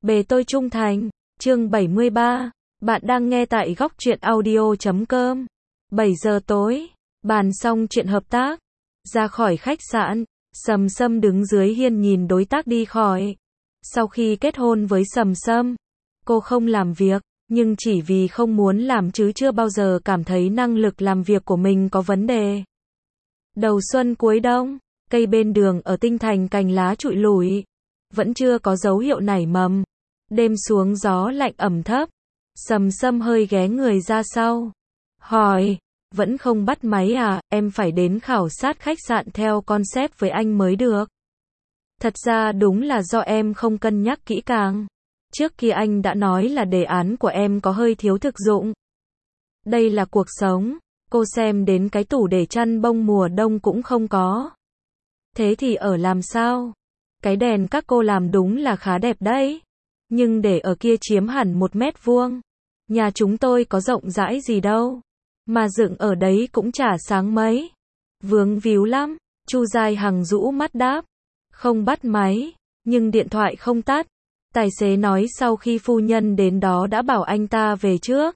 Bề tôi trung thành, chương 73. Bạn đang nghe tại góc truyện audio.com. 7 giờ tối, bàn xong chuyện hợp tác. Ra khỏi khách sạn, Sầm Sâm đứng dưới hiên nhìn đối tác đi khỏi. Sau khi kết hôn với Sầm Sâm, cô không làm việc, nhưng chỉ vì không muốn làm chứ chưa bao giờ cảm thấy năng lực làm việc của mình có vấn đề. Đầu xuân cuối đông, cây bên đường ở Tinh Thành cành lá trụi lủi, vẫn chưa có dấu hiệu nảy mầm. Đêm xuống gió lạnh ẩm thấp, Sầm Sâm hơi ghé người ra sau, hỏi, vẫn không bắt máy à, em phải đến khảo sát khách sạn theo concept với anh mới được. Thật ra đúng là do em không cân nhắc kỹ càng. Trước kia anh đã nói là đề án của em có hơi thiếu thực dụng. Đây là cuộc sống, cô xem đến cái tủ để chăn bông mùa đông cũng không có. Thế thì ở làm sao? Cái đèn các cô làm đúng là khá đẹp đấy. Nhưng để ở kia chiếm hẳn 1 mét vuông. Nhà chúng tôi có rộng rãi gì đâu. Mà dựng ở đấy cũng chả sáng mấy. Vướng víu lắm. Chu Giai Hằng rũ mắt đáp. Không bắt máy, nhưng điện thoại không tắt. Tài xế nói sau khi phu nhân đến đó đã bảo anh ta về trước.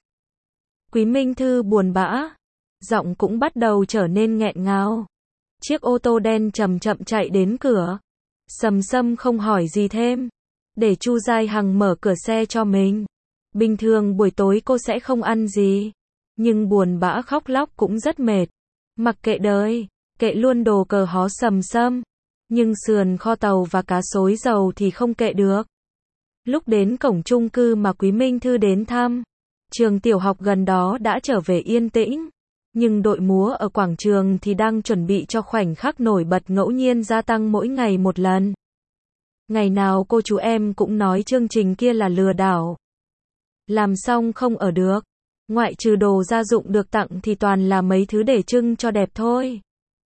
Quý Minh Thư buồn bã. Giọng cũng bắt đầu trở nên nghẹn ngào. Chiếc ô tô đen chậm chậm chạy đến cửa. Sầm Sâm không hỏi gì thêm. Để Chu Giai Hằng mở cửa xe cho mình. Bình thường buổi tối cô sẽ không ăn gì. Nhưng buồn bã khóc lóc cũng rất mệt. Mặc kệ đời, kệ luôn đồ cờ hó Sầm Sâm. Nhưng sườn kho tàu và cá xối dầu thì không kệ được. Lúc đến cổng chung cư mà Quý Minh Thư đến thăm, trường tiểu học gần đó đã trở về yên tĩnh. Nhưng đội múa ở quảng trường thì đang chuẩn bị cho khoảnh khắc nổi bật ngẫu nhiên gia tăng mỗi ngày một lần. Ngày nào cô chú em cũng nói chương trình kia là lừa đảo. Làm xong không ở được. Ngoại trừ đồ gia dụng được tặng thì toàn là mấy thứ để trưng cho đẹp thôi.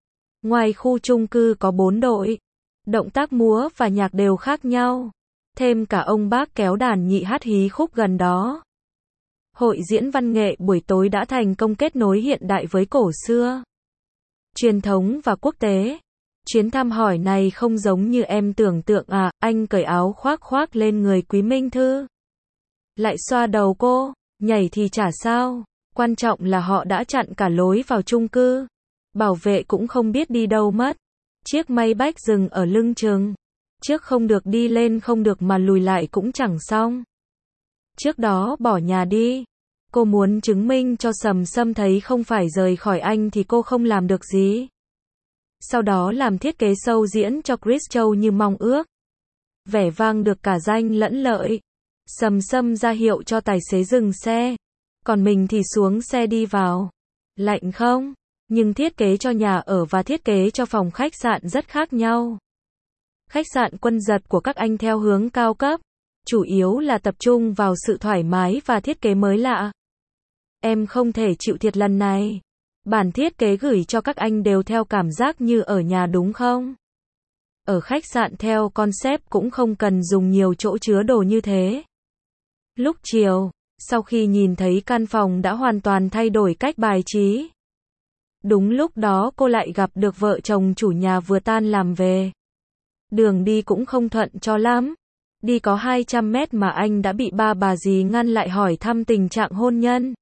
Ngoài khu chung cư có 4 đội. Động tác múa và nhạc đều khác nhau. Thêm cả ông bác kéo đàn nhị hát hí khúc gần đó. Hội diễn văn nghệ buổi tối đã thành công kết nối hiện đại với cổ xưa, truyền thống và quốc tế. Chuyến thăm hỏi này không giống như em tưởng tượng à, anh cởi áo khoác lên người Quý Minh Thư. Lại xoa đầu cô, nhảy thì chả sao, quan trọng là họ đã chặn cả lối vào chung cư. Bảo vệ cũng không biết đi đâu mất. Chiếc Maybach dừng ở lưng chừng. Trước không được đi lên không được mà lùi lại cũng chẳng xong. Trước đó bỏ nhà đi. Cô muốn chứng minh cho Sầm Sâm thấy không phải rời khỏi anh thì cô không làm được gì. Sau đó làm thiết kế show diễn cho Chris Châu như mong ước. Vẻ vang được cả danh lẫn lợi. Sầm Sâm ra hiệu cho tài xế dừng xe. Còn mình thì xuống xe đi vào. Lạnh không? Nhưng thiết kế cho nhà ở và thiết kế cho phòng khách sạn rất khác nhau. Khách sạn Quân Giật của các anh theo hướng cao cấp. Chủ yếu là tập trung vào sự thoải mái và thiết kế mới lạ. Em không thể chịu thiệt lần này. Bản thiết kế gửi cho các anh đều theo cảm giác như ở nhà đúng không? Ở khách sạn theo concept cũng không cần dùng nhiều chỗ chứa đồ như thế. Lúc chiều, sau khi nhìn thấy căn phòng đã hoàn toàn thay đổi cách bài trí. Đúng lúc đó cô lại gặp được vợ chồng chủ nhà vừa tan làm về. Đường đi cũng không thuận cho lắm. Đi có 200 mét mà anh đã bị ba bà dì ngăn lại hỏi thăm tình trạng hôn nhân.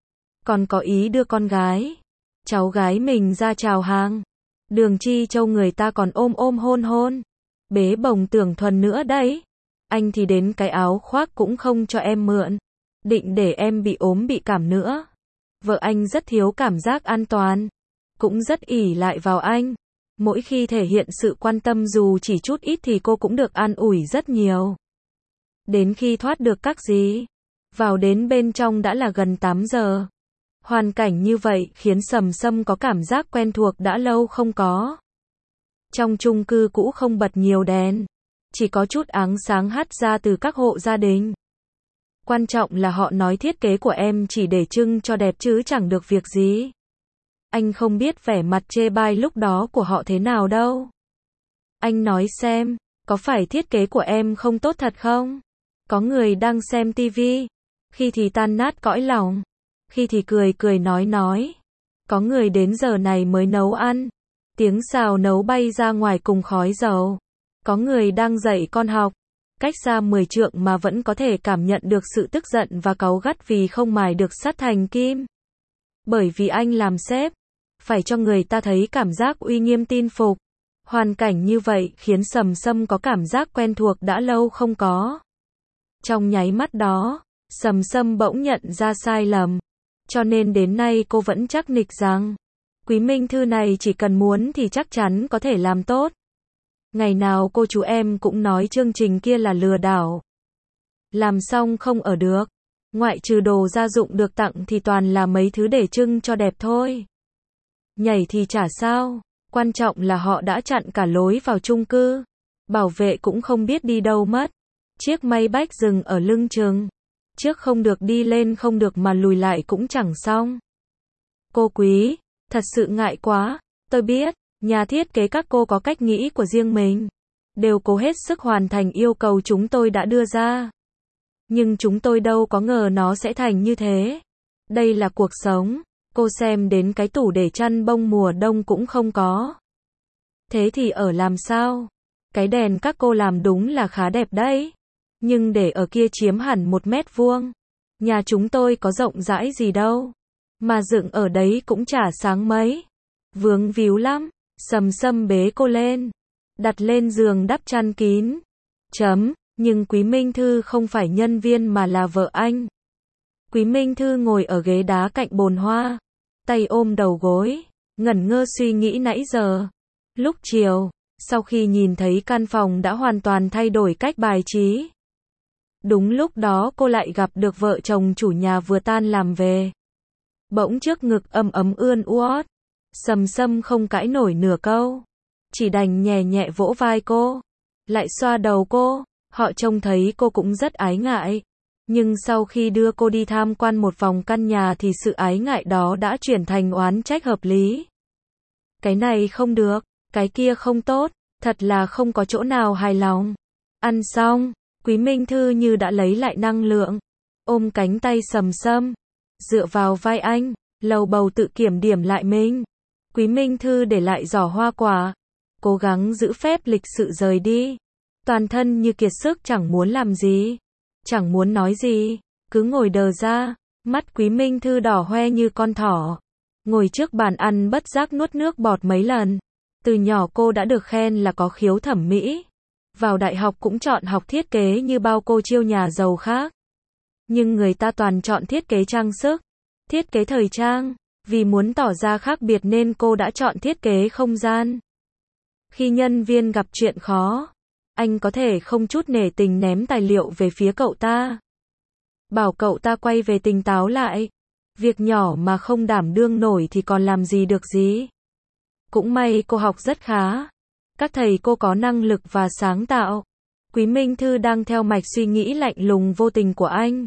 Còn có ý đưa con gái, cháu gái mình ra chào hàng. Đường Chi Châu người ta còn ôm hôn. Bế bồng tưởng thuần nữa đấy. Anh thì đến cái áo khoác cũng không cho em mượn. Định để em bị ốm bị cảm nữa. Vợ anh rất thiếu cảm giác an toàn. Cũng rất ỷ lại vào anh. Mỗi khi thể hiện sự quan tâm dù chỉ chút ít thì cô cũng được an ủi rất nhiều. Đến khi thoát được các dí, vào đến bên trong đã là gần 8 giờ. Hoàn cảnh như vậy khiến Sầm Sâm có cảm giác quen thuộc đã lâu không có. Trong chung cư cũ không bật nhiều đèn. Chỉ có chút ánh sáng hắt ra từ các hộ gia đình. Quan trọng là họ nói thiết kế của em chỉ để trưng cho đẹp chứ chẳng được việc gì. Anh không biết vẻ mặt chê bai lúc đó của họ thế nào đâu. Anh nói xem, có phải thiết kế của em không tốt thật không? Có người đang xem tivi, khi thì tan nát cõi lòng, khi thì cười nói. Có người đến giờ này mới nấu ăn, tiếng xào nấu bay ra ngoài cùng khói dầu. Có người đang dạy con học, cách xa 10 trượng mà vẫn có thể cảm nhận được sự tức giận và cáu gắt vì không mài được sắt thành kim. Bởi vì anh làm sếp, phải cho người ta thấy cảm giác uy nghiêm tin phục. Hoàn cảnh như vậy khiến Sầm Sâm có cảm giác quen thuộc đã lâu không có. Trong nháy mắt đó, Sầm Sâm bỗng nhận ra sai lầm. Cho nên đến nay cô vẫn chắc nịch rằng, Quý Minh Thư này chỉ cần muốn thì chắc chắn có thể làm tốt. Ngày nào cô chú em cũng nói chương trình kia là lừa đảo. Làm xong không ở được. Ngoại trừ đồ gia dụng được tặng thì toàn là mấy thứ để trưng cho đẹp thôi. Nhảy thì chả sao. Quan trọng là họ đã chặn cả lối vào chung cư. Bảo vệ cũng không biết đi đâu mất. Chiếc Maybach dừng ở lưng chừng. Trước không được đi lên không được mà lùi lại cũng chẳng xong. Cô Quý, thật sự ngại quá. Tôi biết, nhà thiết kế các cô có cách nghĩ của riêng mình. Đều cố hết sức hoàn thành yêu cầu chúng tôi đã đưa ra. Nhưng chúng tôi đâu có ngờ nó sẽ thành như thế. Đây là cuộc sống. Cô xem đến cái tủ để chăn bông mùa đông cũng không có. Thế thì ở làm sao? Cái đèn các cô làm đúng là khá đẹp đấy. Nhưng để ở kia chiếm hẳn 1 mét vuông. Nhà chúng tôi có rộng rãi gì đâu. Mà dựng ở đấy cũng chả sáng mấy. Vướng víu lắm. Sầm Sâm bế cô lên. Đặt lên giường đắp chăn kín. Nhưng Quý Minh Thư không phải nhân viên mà là vợ anh. Quý Minh Thư ngồi ở ghế đá cạnh bồn hoa. Tay ôm đầu gối. Ngẩn ngơ suy nghĩ nãy giờ. Lúc chiều, sau khi nhìn thấy căn phòng đã hoàn toàn thay đổi cách bài trí. Đúng lúc đó cô lại gặp được vợ chồng chủ nhà vừa tan làm về. Bỗng trước ngực ấm ấm ươn uót. Sầm Sâm không cãi nổi nửa câu. Chỉ đành nhẹ nhẹ vỗ vai cô. Lại xoa đầu cô. Họ trông thấy cô cũng rất ái ngại. Nhưng sau khi đưa cô đi tham quan một vòng căn nhà thì sự ái ngại đó đã chuyển thành oán trách hợp lý. Cái này không được, cái kia không tốt, thật là không có chỗ nào hài lòng. Ăn xong, Quý Minh Thư như đã lấy lại năng lượng. Ôm cánh tay Sầm Sâm. Dựa vào vai anh, lầu bầu tự kiểm điểm lại mình. Quý Minh Thư để lại giỏ hoa quả. Cố gắng giữ phép lịch sự rời đi. Toàn thân như kiệt sức chẳng muốn làm gì. Chẳng muốn nói gì. Cứ ngồi đờ ra. Mắt Quý Minh Thư đỏ hoe như con thỏ. Ngồi trước bàn ăn bất giác nuốt nước bọt mấy lần. Từ nhỏ cô đã được khen là có khiếu thẩm mỹ. Vào đại học cũng chọn học thiết kế như bao cô chiêu nhà giàu khác. Nhưng người ta toàn chọn thiết kế trang sức. Thiết kế thời trang. Vì muốn tỏ ra khác biệt nên cô đã chọn thiết kế không gian. Khi nhân viên gặp chuyện khó, anh có thể không chút nể tình ném tài liệu về phía cậu ta. Bảo cậu ta quay về tỉnh táo lại. Việc nhỏ mà không đảm đương nổi thì còn làm gì được gì. Cũng may cô học rất khá. Các thầy cô có năng lực và sáng tạo. Quý Minh Thư đang theo mạch suy nghĩ lạnh lùng vô tình của anh.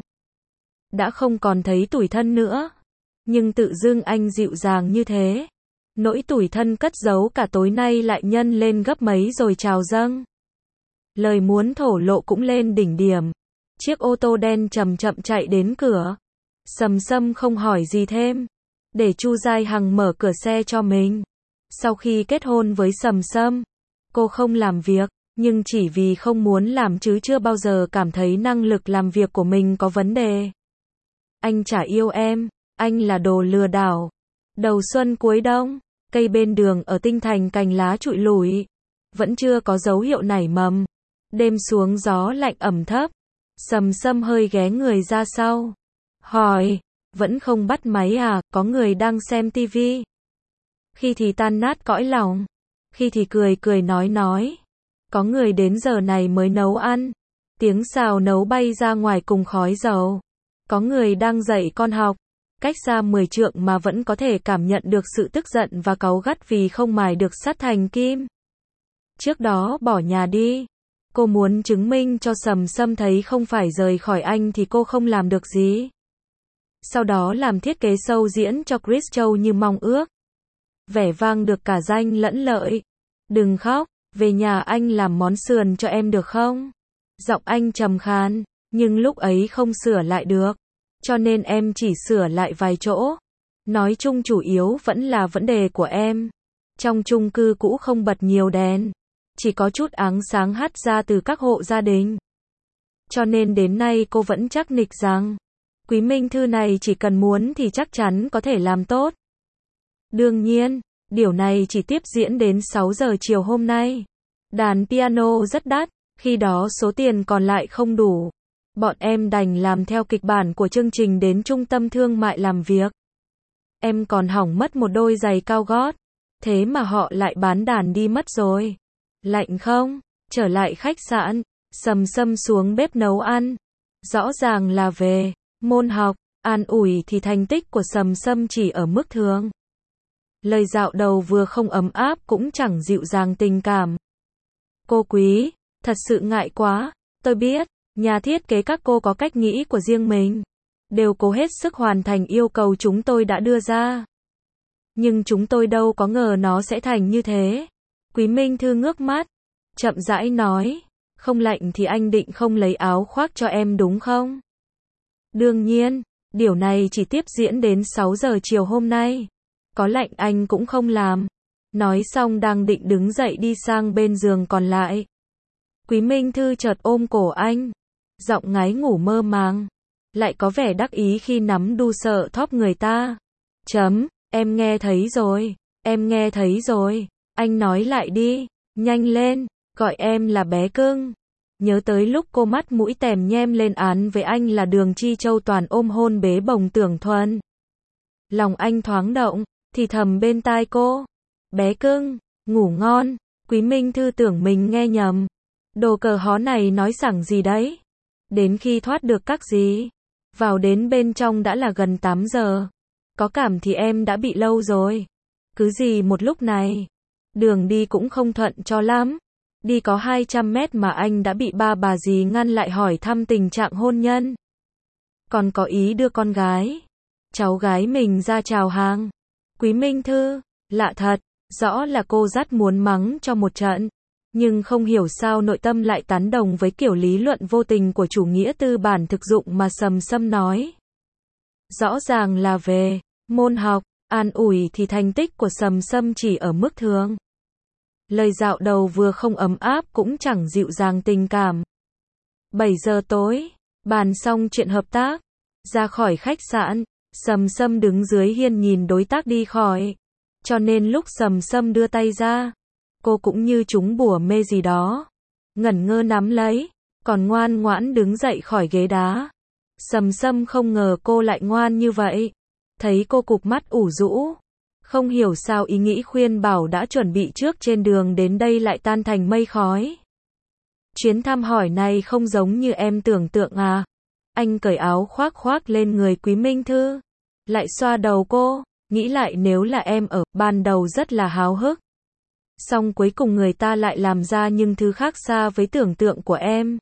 Đã không còn thấy tủi thân nữa. Nhưng tự dưng anh dịu dàng như thế. Nỗi tủi thân cất giấu cả tối nay lại nhân lên gấp mấy rồi trào dâng. Lời muốn thổ lộ cũng lên đỉnh điểm. Chiếc ô tô đen chậm chậm chạy đến cửa. Sầm Sâm không hỏi gì thêm. Để Chu Giai Hằng mở cửa xe cho mình. Sau khi kết hôn với Sầm Sâm, cô không làm việc, nhưng chỉ vì không muốn làm chứ chưa bao giờ cảm thấy năng lực làm việc của mình có vấn đề. Anh chả yêu em, anh là đồ lừa đảo. Đầu xuân cuối đông, cây bên đường ở Tinh Thành cành lá trụi lủi. Vẫn chưa có dấu hiệu nảy mầm. Đêm xuống gió lạnh ẩm thấp. Sầm Sâm hơi ghé người ra sau. Hỏi, vẫn không bắt máy à, có người đang xem tivi. Khi thì tan nát cõi lòng. Khi thì cười cười nói. Có người đến giờ này mới nấu ăn. Tiếng xào nấu bay ra ngoài cùng khói dầu. Có người đang dạy con học. Cách xa 10 trượng mà vẫn có thể cảm nhận được sự tức giận và cáu gắt vì không mài được sắt thành kim. Trước đó bỏ nhà đi. Cô muốn chứng minh cho Sầm Sâm thấy không phải rời khỏi anh thì cô không làm được gì. Sau đó làm thiết kế show diễn cho Chris Châu như mong ước. Vẻ vang được cả danh lẫn lợi. Đừng khóc, về nhà anh làm món sườn cho em được không? Giọng anh trầm khàn, nhưng lúc ấy không sửa lại được. Cho nên em chỉ sửa lại vài chỗ. Nói chung chủ yếu vẫn là vấn đề của em. Trong chung cư cũ không bật nhiều đèn. Chỉ có chút ánh sáng hắt ra từ các hộ gia đình. cho nên đến nay cô vẫn chắc nịch rằng, Quý Minh Thư này chỉ cần muốn thì chắc chắn có thể làm tốt. Đương nhiên, điều này chỉ tiếp diễn đến 6 giờ chiều hôm nay. Đàn piano rất đắt, khi đó số tiền còn lại không đủ. Bọn em đành làm theo kịch bản của chương trình đến trung tâm thương mại làm việc. Em còn hỏng mất một đôi giày cao gót. Thế mà họ lại bán đàn đi mất rồi. Lạnh không? Trở lại khách sạn, Sầm Sâm xuống bếp nấu ăn. Rõ ràng là về môn học, an ủi thì thành tích của Sầm Sâm chỉ ở mức thường. Lời dạo đầu vừa không ấm áp cũng chẳng dịu dàng tình cảm. Cô Quý, thật sự ngại quá, tôi biết, nhà thiết kế các cô có cách nghĩ của riêng mình. Đều cố hết sức hoàn thành yêu cầu chúng tôi đã đưa ra. Nhưng chúng tôi đâu có ngờ nó sẽ thành như thế. Quý Minh Thư ngước mắt, chậm rãi nói, không lạnh thì anh định không lấy áo khoác cho em đúng không? Đương nhiên, điều này chỉ tiếp diễn đến 6 giờ chiều hôm nay. Có lạnh anh cũng không làm. Nói xong đang định đứng dậy đi sang bên giường còn lại. Quý Minh Thư chợt ôm cổ anh, giọng ngái ngủ mơ màng, lại có vẻ đắc ý khi nắm đu sợ thóp người ta. Em nghe thấy rồi, em nghe thấy rồi, anh nói lại đi, nhanh lên, gọi em là bé cưng. Nhớ tới lúc cô mắt mũi tèm nhem lên án với anh là Đường Chi Châu toàn ôm hôn bế bồng Tưởng Thuần. Lòng anh thoáng động, thì thầm bên tai cô, bé cưng, ngủ ngon. Quý Minh Thư tưởng mình nghe nhầm. Đồ cờ hó này nói sẵn gì đấy? Đến khi thoát được các gì? Vào đến bên trong đã là gần 8 giờ. Có cảm thì em đã bị lâu rồi. Cứ gì một lúc này. Đường đi cũng không thuận cho lắm. Đi có 200 mét mà anh đã bị ba bà dì ngăn lại hỏi thăm tình trạng hôn nhân. Còn có ý đưa con gái, cháu gái mình ra chào hàng. Quý Minh Thư, lạ thật, rõ là cô dắt muốn mắng cho một trận. Nhưng không hiểu sao nội tâm lại tán đồng với kiểu lý luận vô tình của chủ nghĩa tư bản thực dụng mà Sầm Sâm nói. Rõ ràng là về môn học, an ủi thì thành tích của Sầm Sâm chỉ ở mức thường. Lời dạo đầu vừa không ấm áp cũng chẳng dịu dàng tình cảm. 7 giờ tối, bàn xong chuyện hợp tác, ra khỏi khách sạn, Sầm Sâm đứng dưới hiên nhìn đối tác đi khỏi. Cho nên lúc Sầm Sâm đưa tay ra, cô cũng như trúng bùa mê gì đó. Ngẩn ngơ nắm lấy, còn ngoan ngoãn đứng dậy khỏi ghế đá. Sầm Sâm không ngờ cô lại ngoan như vậy. Thấy cô cụp mắt ủ rũ. Không hiểu sao ý nghĩ khuyên bảo đã chuẩn bị trước trên đường đến đây lại tan thành mây khói. Chuyến thăm hỏi này không giống như em tưởng tượng à. Anh cởi áo khoác lên người Quý Minh Thư. Lại xoa đầu cô, nghĩ lại nếu là em ở, ban đầu rất là háo hức. Xong cuối cùng người ta lại làm ra những thứ khác xa với tưởng tượng của em.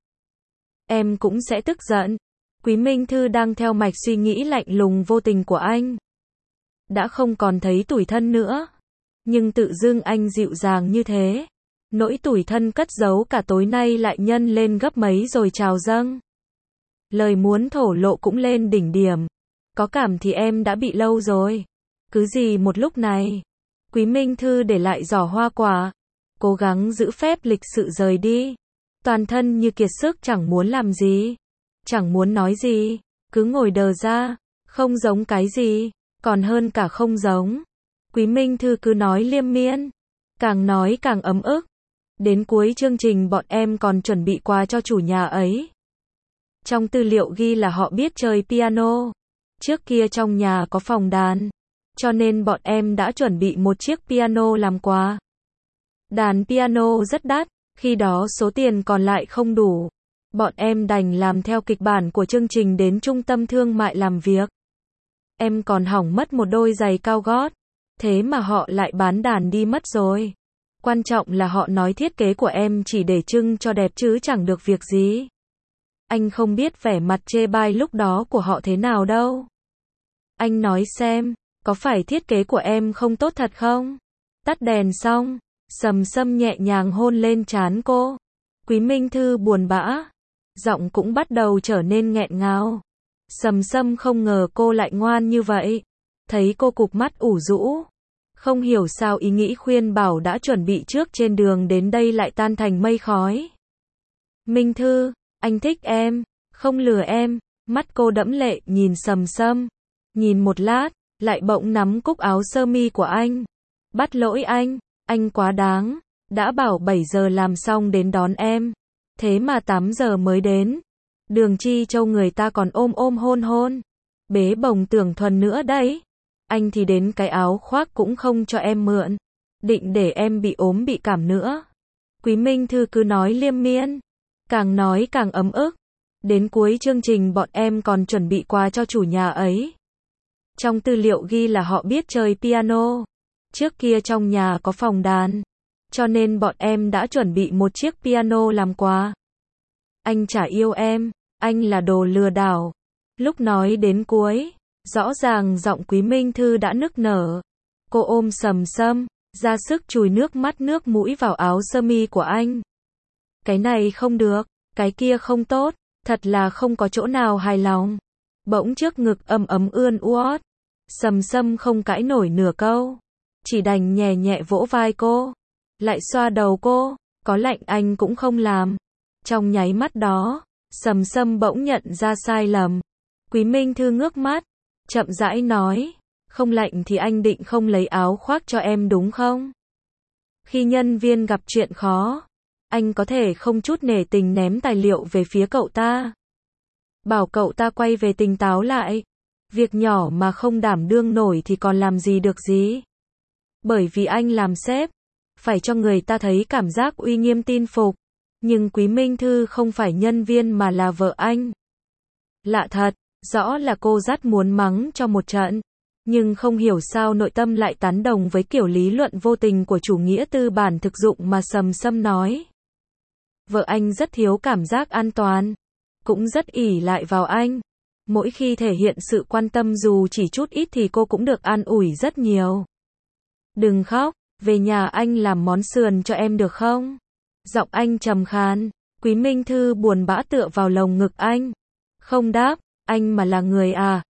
Em cũng sẽ tức giận. Quý Minh Thư đang theo mạch suy nghĩ lạnh lùng vô tình của anh. Đã không còn thấy tủi thân nữa. Nhưng tự dưng anh dịu dàng như thế. Nỗi tủi thân cất giấu cả tối nay lại nhân lên gấp mấy rồi trào dâng. Lời muốn thổ lộ cũng lên đỉnh điểm. Có cảm thì em đã bị lâu rồi. Cứ gì một lúc này. Quý Minh Thư để lại giỏ hoa quả. Cố gắng giữ phép lịch sự rời đi. Toàn thân như kiệt sức chẳng muốn làm gì. Chẳng muốn nói gì. Cứ ngồi đờ ra. Không giống cái gì. Còn hơn cả không giống. Quý Minh Thư cứ nói liêm miên. Càng nói càng ấm ức. Đến cuối chương trình bọn em còn chuẩn bị quà cho chủ nhà ấy. Trong tư liệu ghi là họ biết chơi piano. Trước kia trong nhà có phòng đàn. Cho nên bọn em đã chuẩn bị một chiếc piano làm quà. Đàn piano rất đắt. Khi đó số tiền còn lại không đủ. Bọn em đành làm theo kịch bản của chương trình đến trung tâm thương mại làm việc. Em còn hỏng mất một đôi giày cao gót. Thế mà họ lại bán đàn đi mất rồi. Quan trọng là họ nói thiết kế của em chỉ để trưng cho đẹp chứ chẳng được việc gì. Anh không biết vẻ mặt chê bai lúc đó của họ thế nào đâu. Anh nói xem, có phải thiết kế của em không tốt thật không? Tắt đèn xong, Sầm Sâm nhẹ nhàng hôn lên trán cô. Quý Minh Thư buồn bã. Giọng cũng bắt đầu trở nên nghẹn ngào. Sầm Sâm không ngờ cô lại ngoan như vậy. Thấy cô cụp mắt ủ rũ. Không hiểu sao ý nghĩ khuyên bảo đã chuẩn bị trước trên đường đến đây lại tan thành mây khói. Minh Thư, Anh thích em, không lừa em. Mắt cô đẫm lệ nhìn Sầm Sâm. Nhìn một lát, lại bỗng nắm cúc áo sơ mi của anh. Bắt lỗi anh quá đáng. Đã bảo 7 giờ làm xong đến đón em. Thế mà 8 giờ mới đến. Đường Chi Châu người ta còn ôm hôn hôn. Bế bồng tưởng thuần nữa đấy. Anh thì đến cái áo khoác cũng không cho em mượn. Định để em bị ốm bị cảm nữa. Quý Minh Thư cứ nói liên miên. Càng nói càng ấm ức. Đến cuối chương trình bọn em còn chuẩn bị quà cho chủ nhà ấy. Trong tư liệu ghi là họ biết chơi piano. Trước kia trong nhà có phòng đàn. Cho nên bọn em đã chuẩn bị một chiếc piano làm quà. Anh chả yêu em. Anh là đồ lừa đảo. Lúc nói đến cuối, rõ ràng giọng Quý Minh Thư đã nức nở. Cô ôm Sầm Sâm, ra sức chùi nước mắt nước mũi vào áo sơ mi của anh. Cái này không được, cái kia không tốt, thật là không có chỗ nào hài lòng. Bỗng trước ngực ấm ươn uót. Sầm Sâm không cãi nổi nửa câu, chỉ đành nhẹ nhẹ vỗ vai cô, lại xoa đầu cô, có lạnh anh cũng không làm. Trong nháy mắt đó, Sầm Sâm bỗng nhận ra sai lầm. Quý Minh Thư ngước mắt, chậm rãi nói, không lạnh thì anh định không lấy áo khoác cho em đúng không? Khi nhân viên gặp chuyện khó, anh có thể không chút nể tình ném tài liệu về phía cậu ta. Bảo cậu ta quay về tỉnh táo lại. Việc nhỏ mà không đảm đương nổi thì còn làm gì được gì. Bởi vì anh làm sếp, phải cho người ta thấy cảm giác uy nghiêm tin phục. Nhưng Quý Minh Thư không phải nhân viên mà là vợ anh. Lạ thật, rõ là cô rất muốn mắng cho một trận. Nhưng không hiểu sao nội tâm lại tán đồng với kiểu lý luận vô tình của chủ nghĩa tư bản thực dụng mà Sầm Sâm nói. Vợ anh rất thiếu cảm giác an toàn, cũng rất ỷ lại vào anh. Mỗi khi thể hiện sự quan tâm dù chỉ chút ít thì cô cũng được an ủi rất nhiều. Đừng khóc, về nhà anh làm món sườn cho em được không? Giọng anh trầm khàn. Quý Minh Thư buồn bã tựa vào lồng ngực anh. Không đáp, anh mà là người à,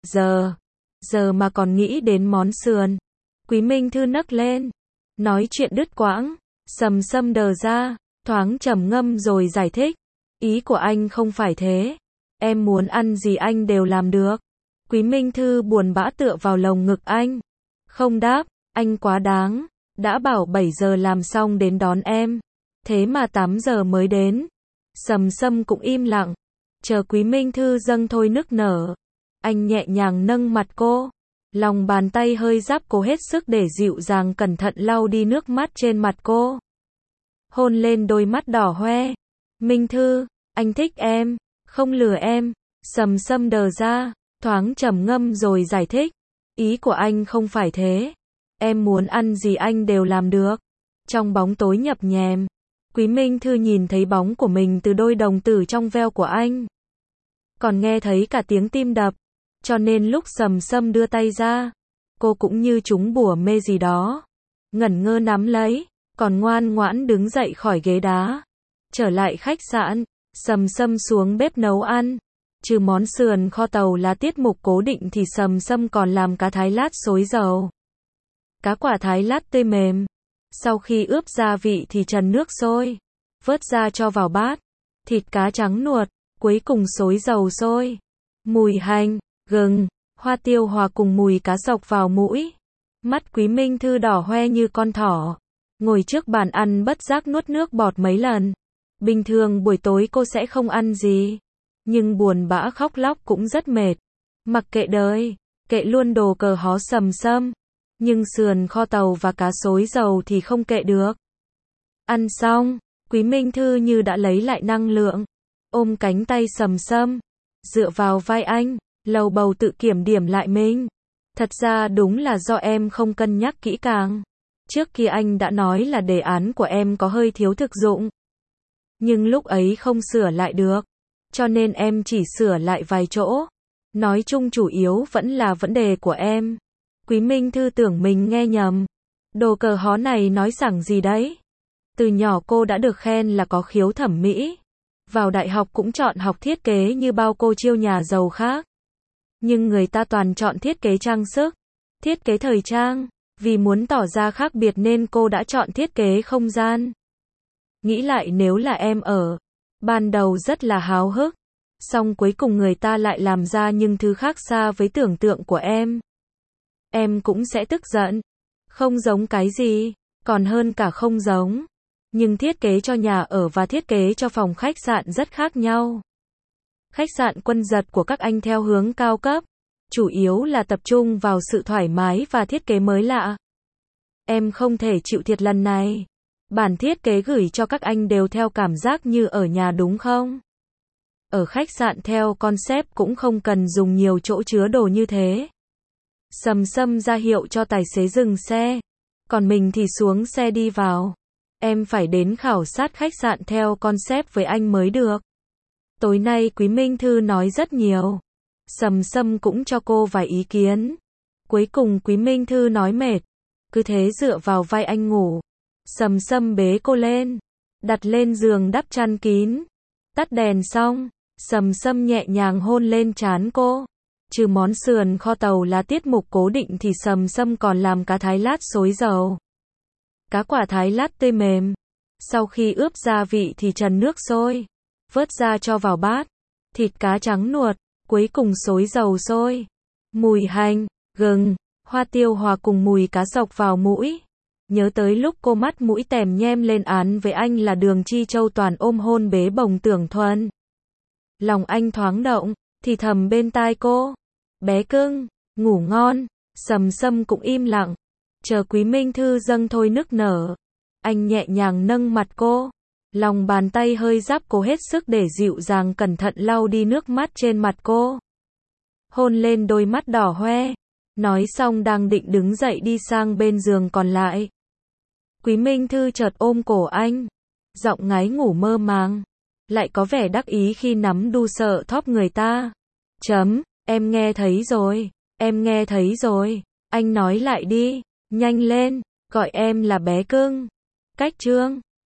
giờ mà còn nghĩ đến món sườn. Quý Minh Thư nấc lên. Nói chuyện đứt quãng, Sầm Sâm đờ ra, thoáng trầm ngâm rồi giải thích. Ý của anh không phải thế. Em muốn ăn gì anh đều làm được. Quý Minh Thư buồn bã tựa vào lồng ngực anh. Không đáp, anh quá đáng. Đã bảo 7 giờ làm xong đến đón em. Thế mà 8 giờ mới đến. Sầm Sâm cũng im lặng. Chờ Quý Minh Thư dâng thôi nức nở. Anh nhẹ nhàng nâng mặt cô. Lòng bàn tay hơi giáp cô hết sức để dịu dàng cẩn thận lau đi nước mắt trên mặt cô. Hôn lên đôi mắt đỏ hoe. Minh Thư, anh thích em, không lừa em. Sầm Sâm đờ ra, thoáng trầm ngâm rồi giải thích. Ý của anh không phải thế. Em muốn ăn gì anh đều làm được. Trong bóng tối nhập nhèm, Quý Minh Thư nhìn thấy bóng của mình từ đôi đồng tử trong veo của anh. Còn nghe thấy cả tiếng tim đập. Cho nên lúc Sầm Sâm đưa tay ra, cô cũng như trúng bùa mê gì đó. Ngẩn ngơ nắm lấy, còn ngoan ngoãn đứng dậy khỏi ghế đá. Trở lại khách sạn, Sầm Sâm xuống bếp nấu ăn. Trừ món sườn kho tàu là tiết mục cố định thì Sầm Sâm còn làm cá thái lát xối dầu. Cá quả thái lát tươi mềm. Sau khi ướp gia vị thì trần nước sôi. Vớt ra cho vào bát. Thịt cá trắng nuột, cuối cùng xối dầu sôi. Mùi hành, gừng, hoa tiêu hòa cùng mùi cá sộc vào mũi. Mắt Quý Minh Thư đỏ hoe như con thỏ. Ngồi trước bàn ăn bất giác nuốt nước bọt mấy lần. Bình thường buổi tối cô sẽ không ăn gì. Nhưng buồn bã khóc lóc cũng rất mệt. Mặc kệ đời, kệ luôn đồ cờ hó Sầm Sâm. Nhưng sườn kho tàu và cá xối dầu thì không kệ được. Ăn xong, Quý Minh Thư như đã lấy lại năng lượng. Ôm cánh tay Sầm Sâm. Dựa vào vai anh, lầu bầu tự kiểm điểm lại mình. Thật ra đúng là do em không cân nhắc kỹ càng. Trước kia anh đã nói là đề án của em có hơi thiếu thực dụng. Nhưng lúc ấy không sửa lại được. Cho nên em chỉ sửa lại vài chỗ. Nói chung chủ yếu vẫn là vấn đề của em. Quý Minh Thư tưởng mình nghe nhầm. Đồ cờ hó này nói rằng gì đấy? Từ nhỏ cô đã được khen là có khiếu thẩm mỹ. Vào đại học cũng chọn học thiết kế như bao cô chiêu nhà giàu khác. Nhưng người ta toàn chọn thiết kế trang sức, thiết kế thời trang. Vì muốn tỏ ra khác biệt nên cô đã chọn thiết kế không gian. Nghĩ lại nếu là em ở Ban đầu rất là háo hức, song cuối cùng người ta lại làm ra những thứ khác xa với tưởng tượng của em. Em cũng sẽ tức giận. Không giống cái gì, còn hơn cả không giống. Nhưng thiết kế cho nhà ở và thiết kế cho phòng khách sạn rất khác nhau. Khách sạn Quân Giật của các anh theo hướng cao cấp, chủ yếu là tập trung vào sự thoải mái và thiết kế mới lạ. Em không thể chịu thiệt lần này. Bản thiết kế gửi cho các anh đều theo cảm giác như ở nhà đúng không? Ở khách sạn theo concept cũng không cần dùng nhiều chỗ chứa đồ như thế. Sầm Sâm ra hiệu cho tài xế dừng xe, còn mình thì xuống xe đi vào. Em phải đến khảo sát khách sạn theo concept với anh mới được. Tối nay Quý Minh Thư nói rất nhiều. Sầm Sâm cũng cho cô vài ý kiến. Cuối cùng Quý Minh Thư nói mệt, cứ thế dựa vào vai anh ngủ. Sầm Sâm bế cô lên, đặt lên giường đắp chăn kín. Tắt đèn xong, Sầm Sâm nhẹ nhàng hôn lên trán cô. Trừ món sườn kho tàu là tiết mục cố định thì Sầm Sâm còn làm cá thái lát xối dầu. Cá quả thái lát tươi mềm. Sau khi ướp gia vị thì trần nước sôi, vớt ra cho vào bát. Thịt cá trắng nuột, cuối cùng xối dầu sôi. Mùi hành, gừng, hoa tiêu hòa cùng mùi cá sộc vào mũi. Nhớ tới lúc cô mắt mũi tèm nhem lên án với anh là Đường Chi Châu toàn ôm hôn bế bồng Tưởng Thuần. Lòng anh thoáng động, thì thầm bên tai cô. Bé cưng, ngủ ngon. Sầm Sâm cũng im lặng. Chờ Quý Minh Thư dâng thôi nức nở. Anh nhẹ nhàng nâng mặt cô. Lòng bàn tay hơi giáp cô hết sức để dịu dàng cẩn thận lau đi nước mắt trên mặt cô. Hôn lên đôi mắt đỏ hoe. Nói xong đang định đứng dậy đi sang bên giường còn lại. Quý Minh Thư chợt ôm cổ anh. Giọng ngái ngủ mơ màng. Lại có vẻ đắc ý khi nắm đu sợ thóp người ta. Em nghe thấy rồi. Em nghe thấy rồi. Anh nói lại đi. Nhanh lên. Gọi em là bé cưng. Cách Trương.